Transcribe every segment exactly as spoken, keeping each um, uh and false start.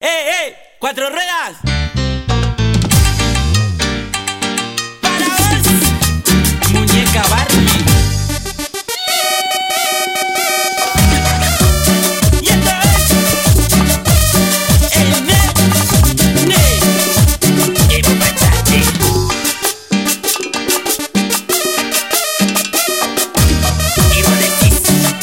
¡Eh, eh! ¡Cuatro ruedas! ¡Para vos! Muñeca Barbie. Y esto es el Ne, Ne, el Pachate. Y vos decís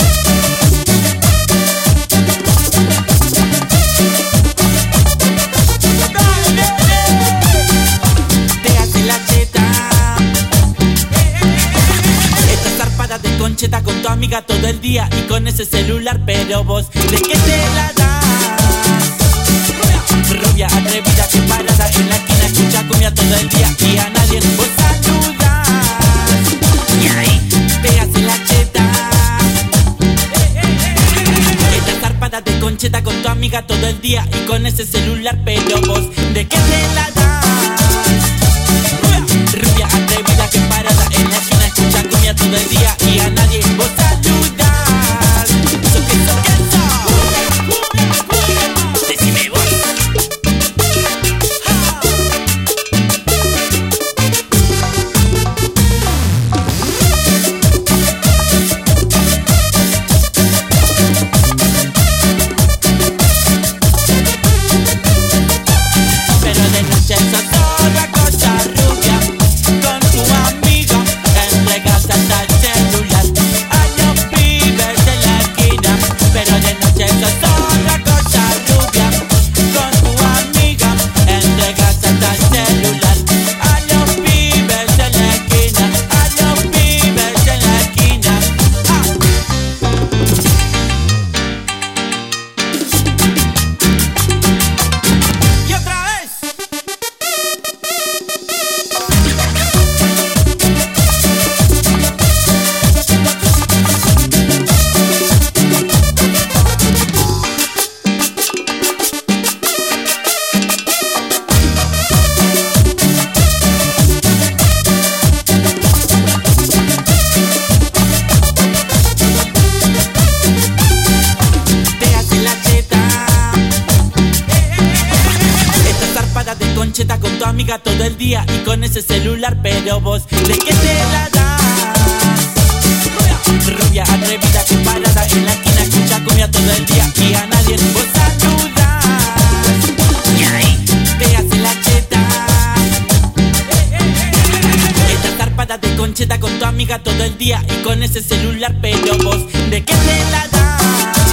concheta con tu amiga todo el día y con ese celular, pero vos, ¿de qué te la das? Rubia atrevida que parada en la esquina escucha cumbia todo el día y a nadie vos saludas. Y ahí pegas en la cheta. Estás zarpada de concheta con tu amiga todo el día y con ese celular, pero vos, ¿de qué te la das? Rubia atrevida que parada en la esquina escucha cumbia todo el día y a nadie vos saludas. ¿Eso qué, eso qué, eso? Decime vos. Pero de noche sos toda cosa rubia con tu amiga, entregas hasta el celular a los pibes de la esquina. Pero de noche sos toda cosa rubia con tu amiga, entregas hasta el celular a los pibes de la esquina, a los pibes de la esquina. ¡Ah! Y otra vez. Te hace la cheta. Estás zarpada de concheta con tu amiga todo el día y con ese celular, pero vos, ¿de qué te la das? Rubia atrevida que parada en la esquina escucha cumbia todo el día y a nadie vos saludas. Y ahí te hace la cheta. Estás zarpada de concheta con tu amiga todo el día y con ese celular, pero vos, ¿de qué te la das?